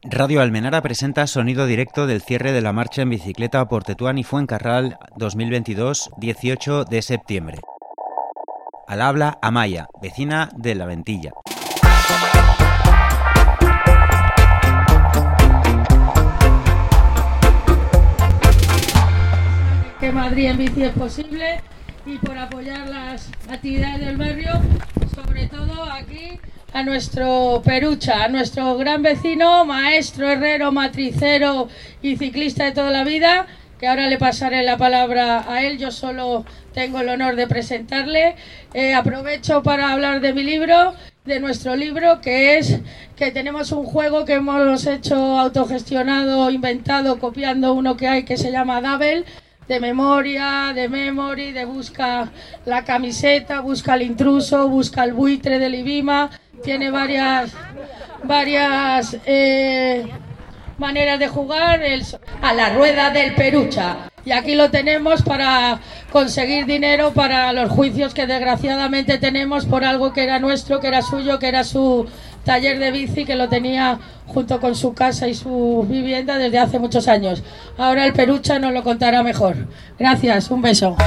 Radio Almenara presenta sonido directo del cierre de la marcha en bicicleta por Tetuán y Fuencarral 2022, 18 de septiembre. Al habla Amaya, vecina de La Ventilla. Que Madrid en bici es posible y por apoyar las actividades del barrio, sobre todo aquí a nuestro Perucha, a nuestro gran vecino, maestro, herrero, matricero y ciclista de toda la vida, que ahora le pasaré la palabra a él. Yo solo tengo el honor de presentarle. Aprovecho para hablar de mi libro, de nuestro libro, que tenemos un juego que hemos hecho autogestionado, inventado, copiando uno que hay que se llama Double, de memoria, de memory, de busca la camiseta, busca el intruso, busca el buitre del Ibima. Tiene varias maneras de jugar a la rueda del Perucha. Y aquí lo tenemos para conseguir dinero para los juicios que desgraciadamente tenemos por algo que era nuestro, que era suyo, que era su taller de bici, que lo tenía junto con su casa y su vivienda desde hace muchos años. Ahora el Perucha nos lo contará mejor. Gracias, un beso.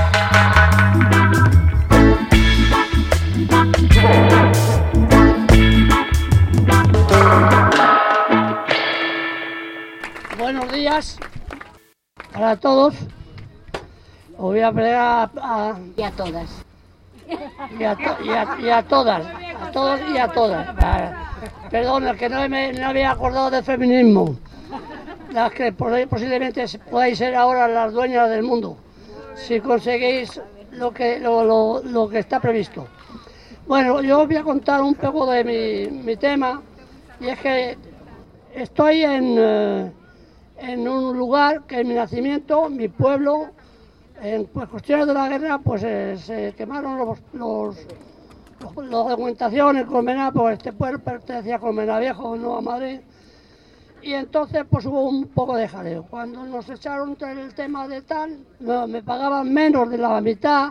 Buenos días para todos. Os voy a plegar y a todas. Y a todas. A todos y a todas. Perdón, que no había acordado del feminismo. Las que posiblemente podáis ser ahora las dueñas del mundo, si conseguís lo que está previsto. Bueno, yo os voy a contar un poco de mi tema, y es que estoy en un lugar que es mi nacimiento, mi pueblo. En cuestiones de la guerra, pues se quemaron la documentación en Colmenar, porque este pueblo pertenecía a Colmenar Viejo, no a Madrid. Y entonces pues hubo un poco de jaleo. Cuando nos echaron el tema de tal, me pagaban menos de la mitad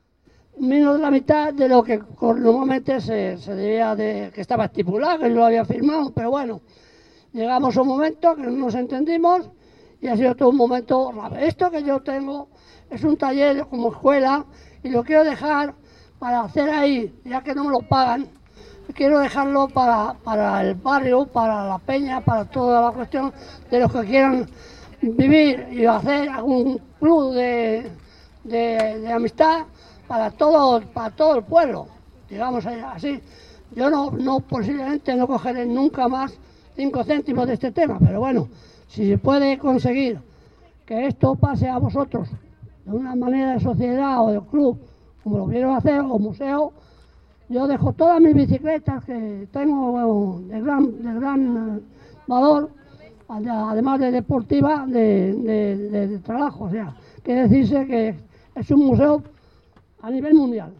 de lo que normalmente se debía que estaba estipulado, que yo lo había firmado. Pero bueno, llegamos a un momento que no nos entendimos y ha sido todo un momento grave. Esto que yo tengo es un taller como escuela y lo quiero dejar para hacer ahí, ya que no me lo pagan. Quiero dejarlo para el barrio, para la peña, para toda la cuestión de los que quieran vivir y hacer algún club de amistad para todo el pueblo, digamos así. Yo no posiblemente no cogeré nunca más 5 céntimos de este tema, pero bueno, si se puede conseguir que esto pase a vosotros de una manera de sociedad o de club, como lo quiero hacer, o museo, yo dejo todas mis bicicletas que tengo de gran valor, además de deportiva, de trabajo. O sea, quiere decirse que es un museo a nivel mundial,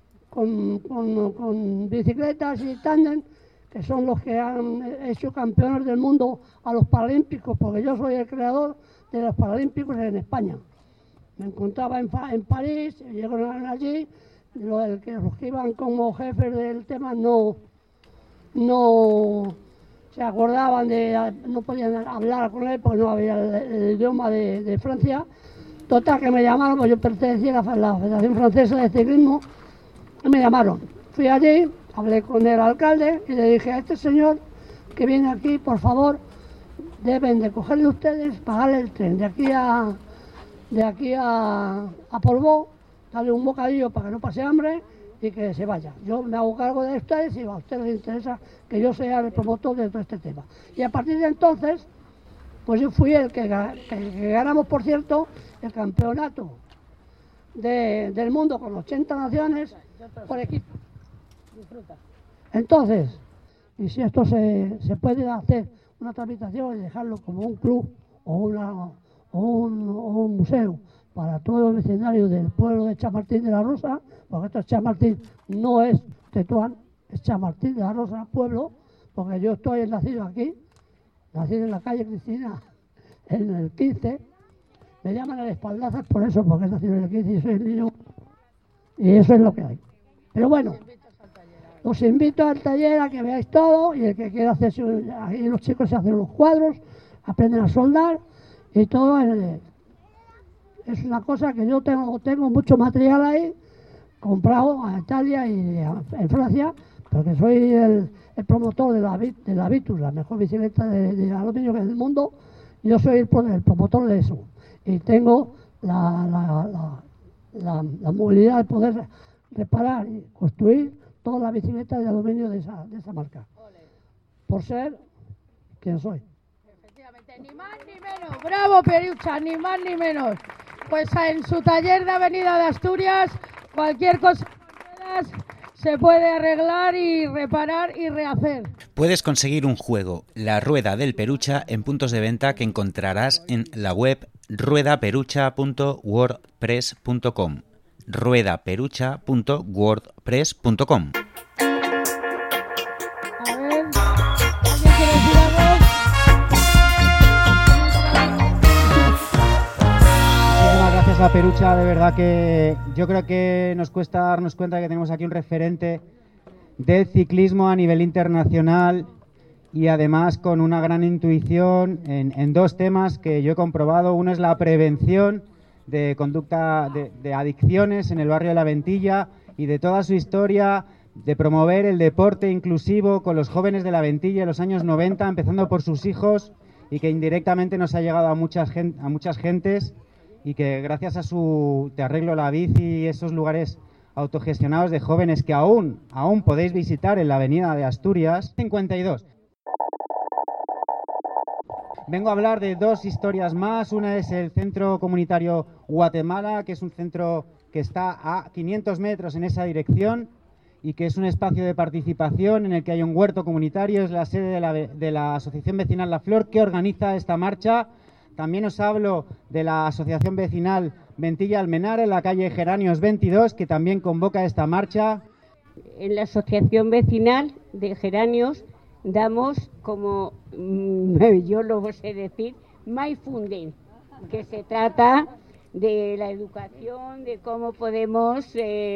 con bicicletas y tándem, que son los que han hecho campeones del mundo a los Paralímpicos, porque yo soy el creador de los Paralímpicos en España. Me encontraba en París, llegaron allí, los que iban como jefes del tema no se acordaban no podían hablar con él porque no había el idioma de Francia. Total, que me llamaron, pues yo pertenecía a la Federación Francesa de Ciclismo, y me llamaron. Fui allí, hablé con el alcalde y le dije a este señor que viene aquí, por favor, deben de cogerle ustedes, pagarle el tren de aquí a Portbou, darle un bocadillo para que no pase hambre y que se vaya. Yo me hago cargo de ustedes y a ustedes les interesa que yo sea el promotor de todo este tema. Y a partir de entonces, pues yo fui el que ganamos, por cierto, el campeonato del mundo con 80 naciones por equipo. Entonces, y si esto se puede hacer una tramitación y dejarlo como un club o un museo para todo el vecindario del pueblo de Chamartín de la Rosa, porque esto es Chamartín, no es Tetuán, es Chamartín de la Rosa, pueblo, porque yo estoy nacido aquí, nacido en la calle Cristina, en el 15, me llaman el Espaldazas por eso, porque he nacido en el 15 y soy el niño, y eso es lo que hay. Pero bueno, Os invito al taller a que veáis todo y el que quiera hacerse, ahí los chicos se hacen los cuadros, aprenden a soldar y todo es una cosa que yo tengo mucho material ahí comprado a Italia y en Francia, porque soy el promotor de la Vitus, la mejor bicicleta de aluminio del mundo. Yo soy el promotor de eso y tengo la movilidad de poder reparar y construir todas las bicicletas de aluminio de esa marca, por ser quien soy. Efectivamente, ni más ni menos. Bravo, Perucha, ni más ni menos. Pues en su taller de Avenida de Asturias, cualquier cosa que puedas se puede arreglar y reparar y rehacer. Puedes conseguir un juego, La Rueda del Perucha, en puntos de venta que encontrarás en la web ruedaperucha.wordpress.com. ruedaperucha.wordpress.com. A ver, ¿alguien quiere decir algo? Muchísimas gracias a Perucha, de verdad que yo creo que nos cuesta darnos cuenta que tenemos aquí un referente del ciclismo a nivel internacional y además con una gran intuición en dos temas que yo he comprobado. Uno es la prevención de conducta de adicciones en el barrio de La Ventilla y de toda su historia de promover el deporte inclusivo con los jóvenes de La Ventilla en los años 90, empezando por sus hijos, y que indirectamente nos ha llegado a muchas gentes, y que gracias a su Te Arreglo la Bici y esos lugares autogestionados de jóvenes que aún podéis visitar en la Avenida de Asturias 52. Vengo a hablar de dos historias más. Una es el Centro Comunitario Guatemala, que es un centro que está a 500 metros en esa dirección y que es un espacio de participación en el que hay un huerto comunitario. Es la sede de la Asociación Vecinal La Flor, que organiza esta marcha. También os hablo de la Asociación Vecinal Ventilla Almenara, en la calle Geranios 22, que también convoca esta marcha. En la Asociación Vecinal de Geranios damos, como yo lo sé decir, mindfulness, que se trata de la educación, de cómo podemos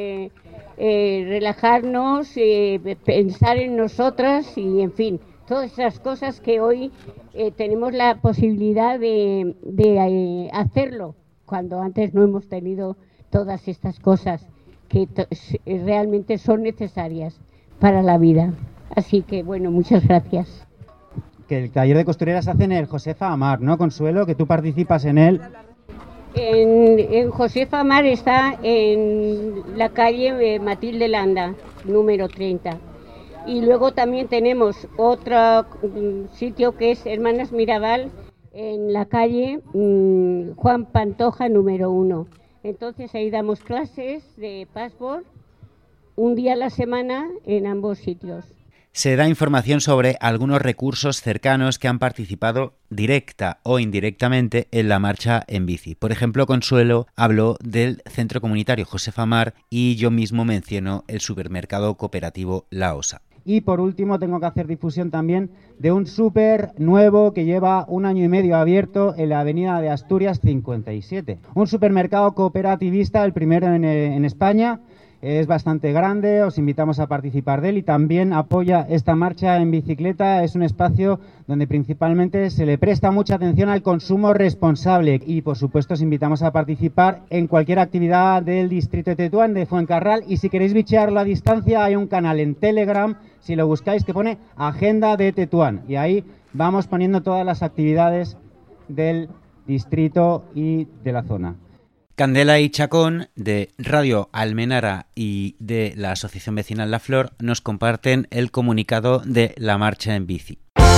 relajarnos, pensar en nosotras y, en fin, todas esas cosas que hoy tenemos la posibilidad de hacerlo, cuando antes no hemos tenido todas estas cosas que realmente son necesarias para la vida. Así que, bueno, muchas gracias. Que el taller de costureras se hace en el Josefa Amar, ¿no, Consuelo? Que tú participas en él. En Josefa Amar está en la calle Matilde Landa, número 30. Y luego también tenemos otro sitio que es Hermanas Mirabal, en la calle Juan Pantoja, número 1. Entonces ahí damos clases de password un día a la semana en ambos sitios. Se da información sobre algunos recursos cercanos que han participado directa o indirectamente en la marcha en bici. Por ejemplo, Consuelo habló del Centro Comunitario Josefa Amar y yo mismo menciono el supermercado cooperativo La Osa. Y por último tengo que hacer difusión también de un súper nuevo que lleva 1 año y medio abierto en la Avenida de Asturias 57. Un supermercado cooperativista, el primero en España. Es bastante grande, os invitamos a participar de él y también apoya esta marcha en bicicleta. Es un espacio donde principalmente se le presta mucha atención al consumo responsable y, por supuesto, os invitamos a participar en cualquier actividad del distrito de Tetuán, de Fuencarral, y si queréis bichearlo a distancia hay un canal en Telegram, si lo buscáis, que pone Agenda de Tetuán, y ahí vamos poniendo todas las actividades del distrito y de la zona. Candela y Chacón, de Radio Almenara y de la Asociación Vecinal La Flor, nos comparten el comunicado de la marcha en bici.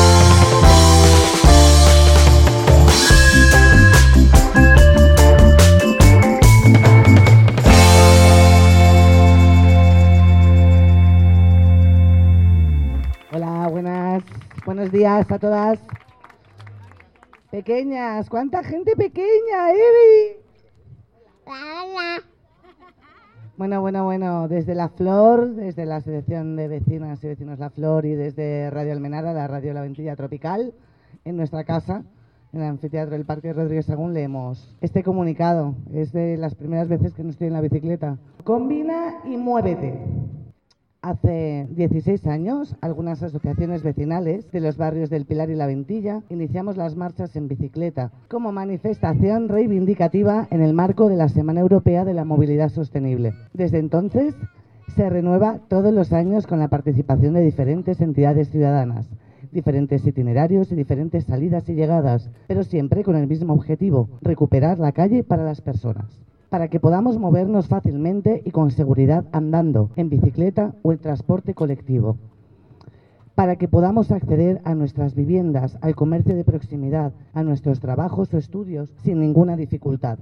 Hola, buenos días a todas. Pequeñas, ¿cuánta gente pequeña, Evi? Hola. Bueno, desde La Flor, desde la Asociación de Vecinas y Vecinos La Flor y desde Radio Almenara, la Radio La Ventilla Tropical, en nuestra casa, en el anfiteatro del Parque Rodríguez Sagún, leemos este comunicado. Es de las primeras veces que no estoy en la bicicleta. Combina y muévete. Hace 16 años, algunas asociaciones vecinales de los barrios del Pilar y La Ventilla iniciamos las marchas en bicicleta como manifestación reivindicativa en el marco de la Semana Europea de la Movilidad Sostenible. Desde entonces, se renueva todos los años con la participación de diferentes entidades ciudadanas, diferentes itinerarios y diferentes salidas y llegadas, pero siempre con el mismo objetivo: recuperar la calle para las personas, para que podamos movernos fácilmente y con seguridad andando, en bicicleta o en transporte colectivo, para que podamos acceder a nuestras viviendas, al comercio de proximidad, a nuestros trabajos o estudios sin ninguna dificultad,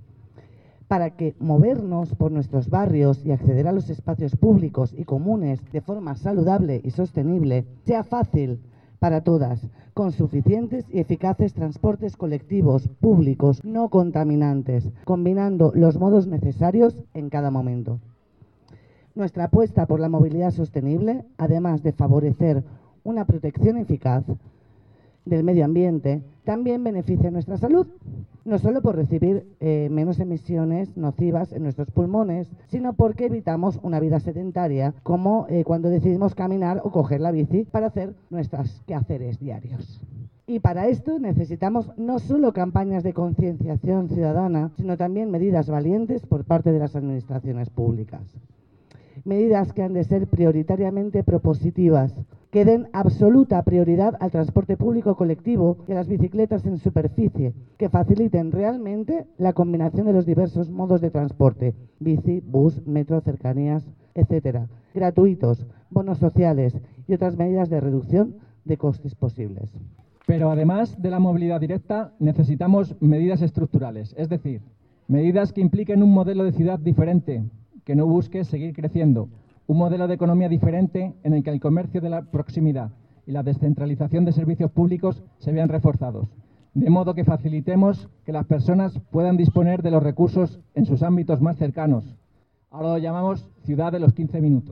para que movernos por nuestros barrios y acceder a los espacios públicos y comunes de forma saludable y sostenible sea fácil para todas, con suficientes y eficaces transportes colectivos públicos no contaminantes, combinando los modos necesarios en cada momento. Nuestra apuesta por la movilidad sostenible, además de favorecer una protección eficaz del medio ambiente, también beneficia nuestra salud, no solo por recibir menos emisiones nocivas en nuestros pulmones, sino porque evitamos una vida sedentaria, como cuando decidimos caminar o coger la bici para hacer nuestros quehaceres diarios. Y para esto necesitamos no solo campañas de concienciación ciudadana, sino también medidas valientes por parte de las administraciones públicas. Medidas que han de ser prioritariamente propositivas, que den absoluta prioridad al transporte público colectivo y a las bicicletas en superficie, que faciliten realmente la combinación de los diversos modos de transporte: bici, bus, metro, cercanías, etcétera, gratuitos, bonos sociales y otras medidas de reducción de costes posibles. Pero además de la movilidad directa, necesitamos medidas estructurales, es decir, medidas que impliquen un modelo de ciudad diferente, que no busque seguir creciendo, un modelo de economía diferente en el que el comercio de la proximidad y la descentralización de servicios públicos se vean reforzados, de modo que facilitemos que las personas puedan disponer de los recursos en sus ámbitos más cercanos. Ahora lo llamamos ciudad de los 15 minutos.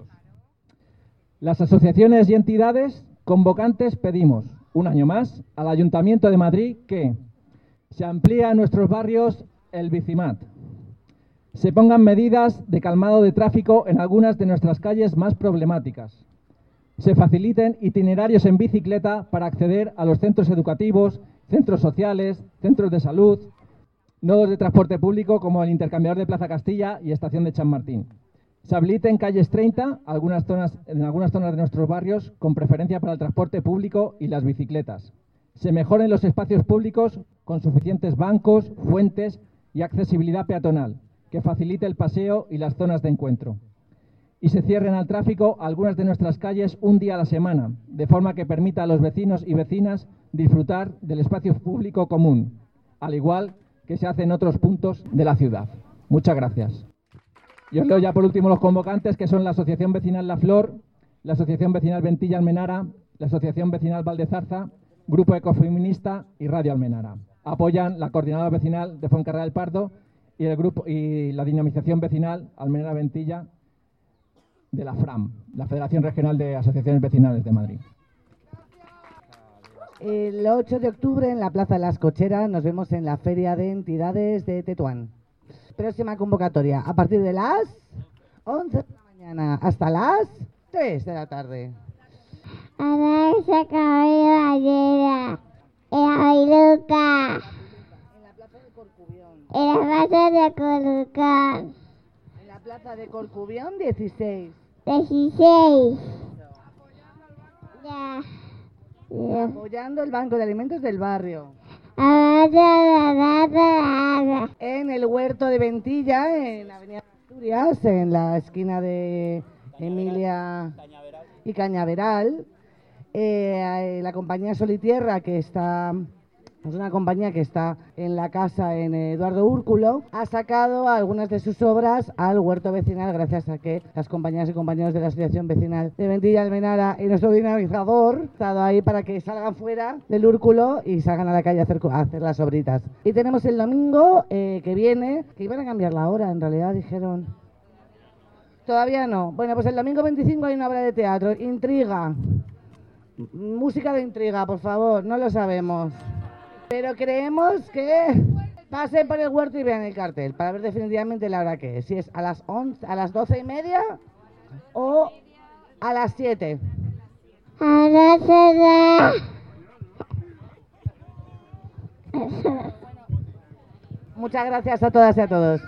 Las asociaciones y entidades convocantes pedimos, un año más, al Ayuntamiento de Madrid que se amplíe a nuestros barrios el Bicimat, se pongan medidas de calmado de tráfico en algunas de nuestras calles más problemáticas, se faciliten itinerarios en bicicleta para acceder a los centros educativos, centros sociales, centros de salud, nodos de transporte público como el intercambiador de Plaza Castilla y estación de Chamartín. Se habiliten calles 30 en algunas zonas de nuestros barrios con preferencia para el transporte público y las bicicletas. Se mejoren los espacios públicos con suficientes bancos, fuentes y accesibilidad peatonal, que facilite el paseo y las zonas de encuentro. Y se cierren al tráfico algunas de nuestras calles un día a la semana, de forma que permita a los vecinos y vecinas disfrutar del espacio público común, al igual que se hace en otros puntos de la ciudad. Muchas gracias. Y os leo ya por último los convocantes, que son la Asociación Vecinal La Flor, la Asociación Vecinal Ventilla Almenara, la Asociación Vecinal Valdezarza, Grupo Ecofeminista y Radio Almenara. Apoyan la Coordinadora Vecinal de Fuencarral del Pardo y el grupo y la dinamización vecinal Almenara Ventilla de la FRAM, la Federación Regional de Asociaciones Vecinales de Madrid. El 8 de octubre en la Plaza de las Cocheras nos vemos en la Feria de Entidades de Tetuán. Próxima convocatoria a partir de las 11 de la mañana hasta las 3 de la tarde. Ahora se acabó la Bailuca. En la Plaza de Corcubión. En la Plaza de Corcubión. En la Plaza de Corcubión 16. 16. Ya. Apoyando el Banco de Alimentos del Barrio. En el Huerto de Ventilla, en la Avenida Asturias, en la esquina de Emilia y Cañaveral. La compañía Sol y Tierra, que está... Es una compañía que está en la casa en Eduardo Úrculo, ha sacado algunas de sus obras al huerto vecinal gracias a que las compañeras y compañeros de la Asociación Vecinal de Ventilla Almenara y nuestro dinamizador han estado ahí para que salgan fuera del Úrculo y salgan a la calle a hacer las obritas. Y tenemos el domingo que viene, que iban a cambiar la hora, en realidad dijeron. Todavía no. Bueno, pues el domingo 25 hay una obra de teatro, Intriga. Música de intriga, por favor, no lo sabemos. Pero creemos que pasen por el huerto y vean el cartel para ver definitivamente la hora que es. Si es a las 11, a las 12:30 o A las 7. A las 7. Muchas gracias a todas y a todos.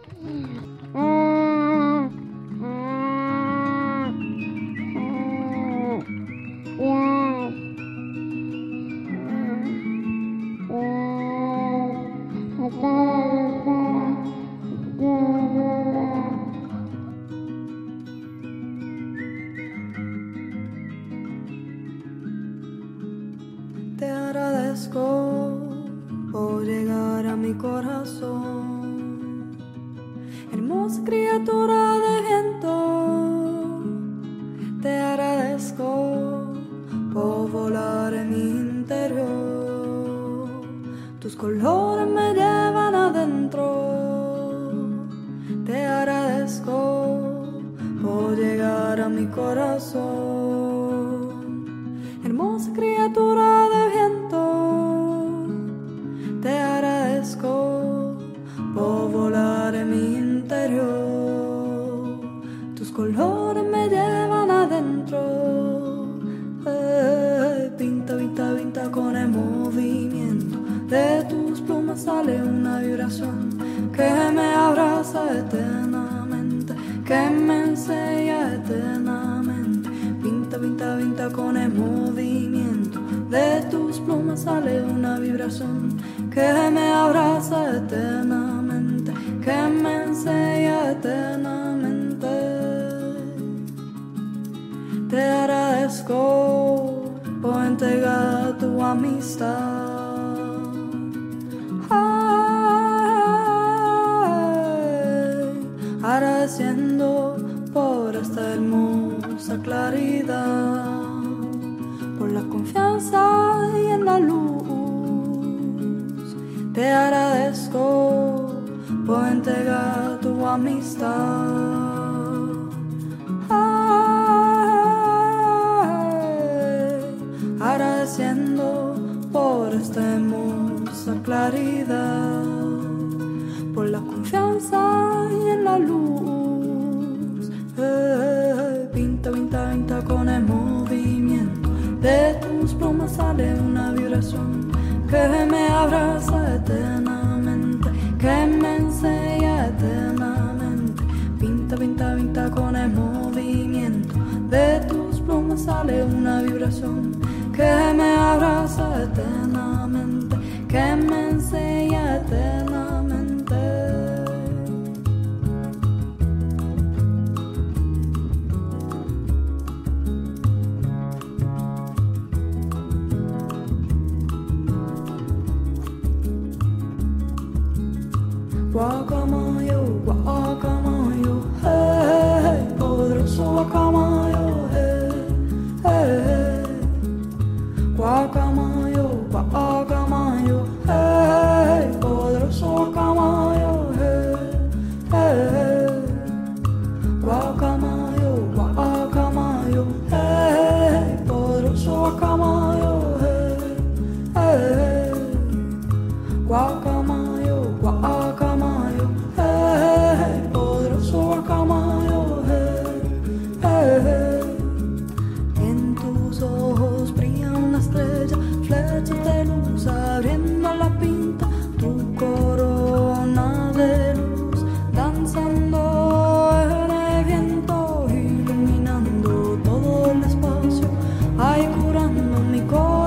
Te agradezco por llegar a mi corazón, hermosa criatura de viento. Te agradezco por volar en mi interior, tus colores me llevan adentro. Te agradezco por llegar a mi corazón, hermosa criatura de viento. Te agradezco por volar en mi interior, tus colores me llevan adentro. Pinta, pinta, pinta con el movimiento de tus plumas sale una vibración que me abraza eternamente, que me enseña eternamente. Pinta, pinta, pinta con el movimiento de tus plumas sale una vibración que me abraza eternamente, que me enseña eternamente. Te agradezco por entregar tu amistad. Agradeciendo por esta hermosa claridad, por la confianza y en la luz. Te agradezco por entregar tu amistad. Agradeciendo por esta hermosa claridad, por la confianza y en la luz. Pinta, pinta, pinta con el movimiento de tus plumas sale una vibración que me abraza eternamente, que me enseña eternamente. Pinta, pinta, pinta con el movimiento de tus plumas sale una vibración que me abraza eternamente, que me enseña eternamente. Guacamayo, guacamayo, hey, poderoso guacamayo, hey, hey. Guacamayo, guacamayo, hey, poderoso guacamayo, hey, hey. Guacamayo, guacamayo, hey, poderoso guacamayo, hey, hey. Guacamayo, guacamayo, hey, poderoso guacamayo, hey, hey. En tus ojos brilla una estrella, flechas de luz abriendo la pinta, tu corona de luz danzando en el viento, iluminando todo el espacio, ay curando mi corazón.